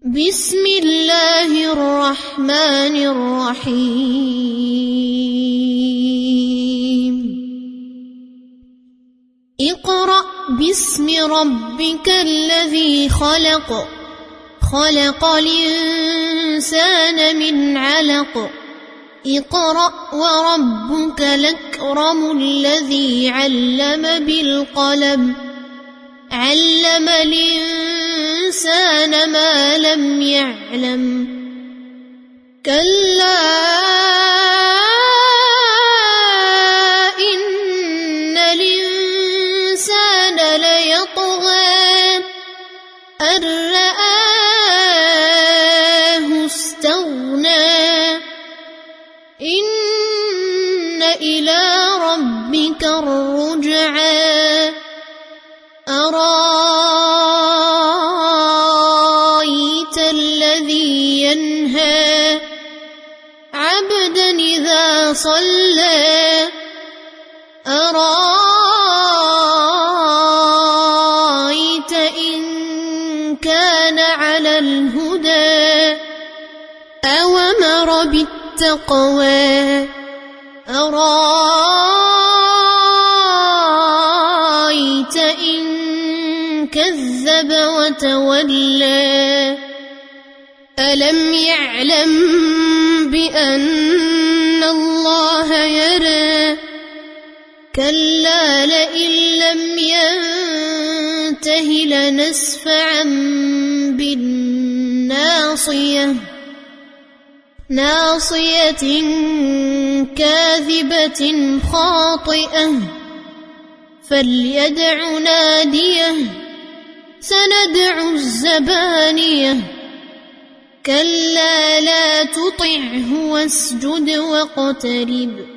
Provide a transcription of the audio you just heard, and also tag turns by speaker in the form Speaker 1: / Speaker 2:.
Speaker 1: بسم الله الرحمن الرحيم اقرأ باسم ربك الذي خلق خلق الإنسان من علق اقرأ وربك الأكرم الذي علم بالقلم علم الإنسان ما لم يعلم كلا إن الإنسان ليطغى أن رآه استغنى إن إلى ربك الرجعى أرأيت الذي ينهى عبدا إذا صلى أرأيت إن كان على الهدى أوامر بالتقوى أرأيت إن كذب وتولى ألم يعلم بأن الله يرى كلا لئن لم ينته لنسفعا بالناصية ناصية كاذبة خاطئة فليدع ناديه سندع الزبانية كلا لا تطعه واسجد واقترب